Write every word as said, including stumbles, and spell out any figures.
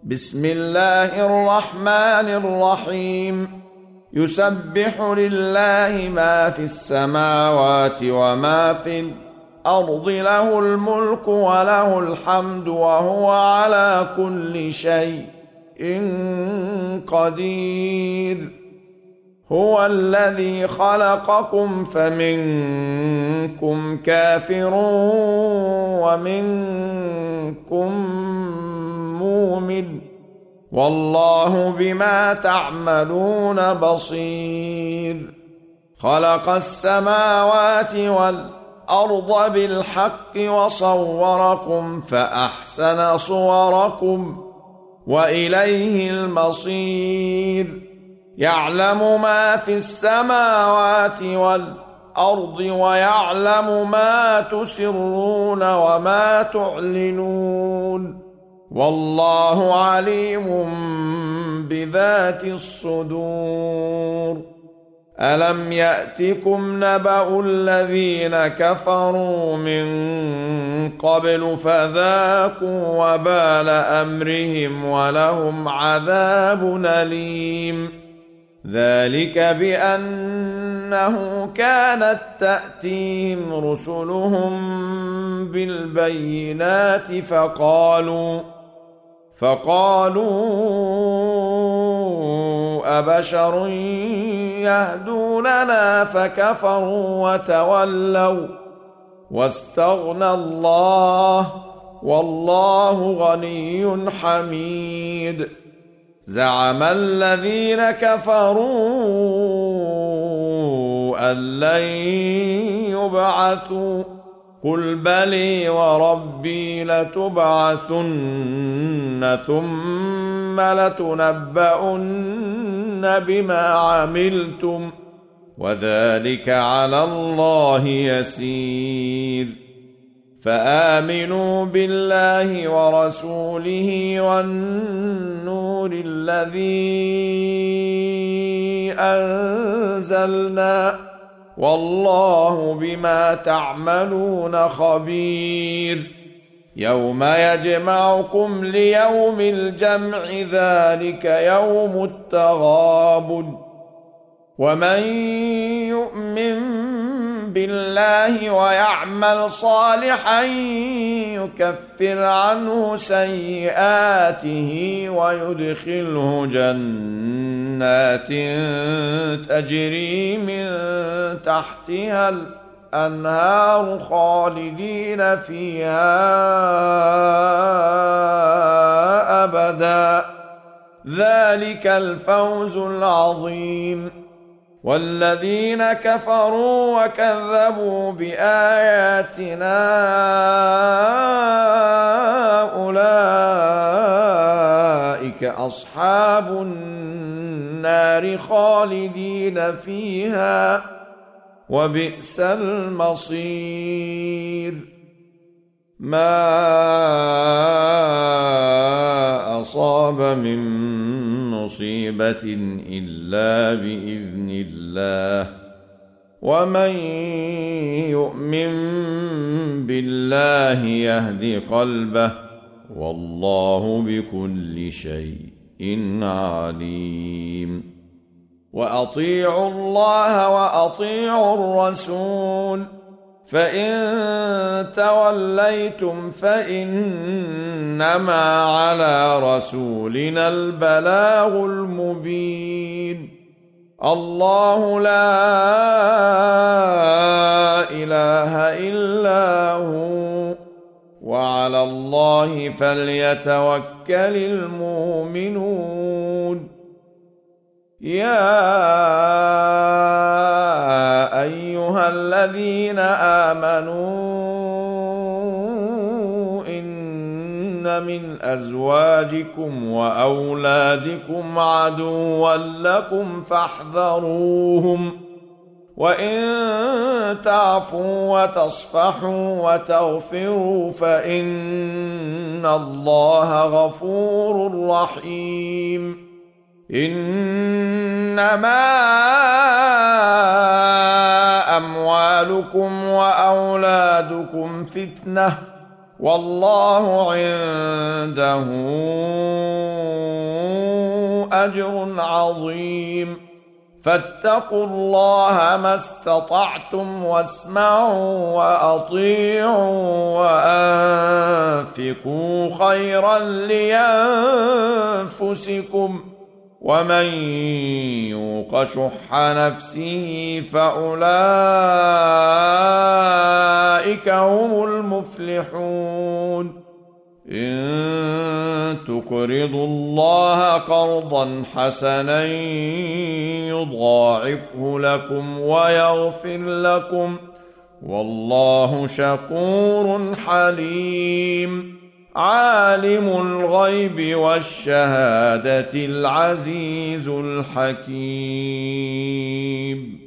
بسم الله الرحمن الرحيم يسبح لله ما في السماوات وما في الأرض له الملك وله الحمد وهو على كل شيء قدير هو الذي خلقكم فمنكم كافر ومنكم مؤمن والله بما تعملون بصير خلق السماوات والأرض بالحق وصوركم فأحسن صوركم وإليه المصير يعلم ما في السماوات والأرض ويعلم ما تسرون وما تعلنون والله عليم بذات الصدور ألم يأتكم نبأ الذين كفروا من قبل فذاقوا وبال أمرهم ولهم عذاب أليم ذلك بأنه كانت تأتيهم رسلهم بالبينات فقالوا فقالوا أبشر يهدوننا فكفروا وتولوا واستغنى الله والله غني حميد زعم الذين كفروا أن لن يبعثوا قل بلي وربي لتبعثن ثم لتنبؤن بما عملتم وذلك على الله يسير فآمنوا بالله ورسوله والنور الذي أنزلنا والله بما تعملون خبير يوم يجمعكم ليوم الجمع ذلك يوم التغابن ومن يؤمن بالله ويعمل صالحا يكفر عنه سيئاته ويدخله جنات تجري من تحتها الأنهار خالدين فيها أبدا ذلك الفوز العظيم والذين كفروا وكذبوا بآياتنا أولئك أصحاب النار خالدين فيها وبئس المصير ما أصاب من مصيبة إلا بإذن الله ومن يؤمن بالله يهد قلبه والله بكل شيء عليم وأطيعوا الله وأطيعوا الرسول فإن توليتم فإنما على رسولنا البلاغ المبين الله لا إله إلا هو وعلى الله فليتوكل المؤمنون يا أيها الذين آمنوا إن من أزواجكم وأولادكم عدوا لكم فاحذروهم وإن تعفوا وتصفحوا وتغفروا فإن الله غفور رحيم إنما أموالكم وأولادكم فتنة والله عنده أجر عظيم. فاتقوا الله ما استطعتم واسمعوا وأطيعوا وأنفقوا خيرا لأنفسكم ومن يوق شح نفسه فأولئك هم المفلحون. إن تقرضوا الله قرضا حسنا يضاعفه لكم ويغفر لكم والله شكور حليم. عالم الغيب والشهادة العزيز الحكيم.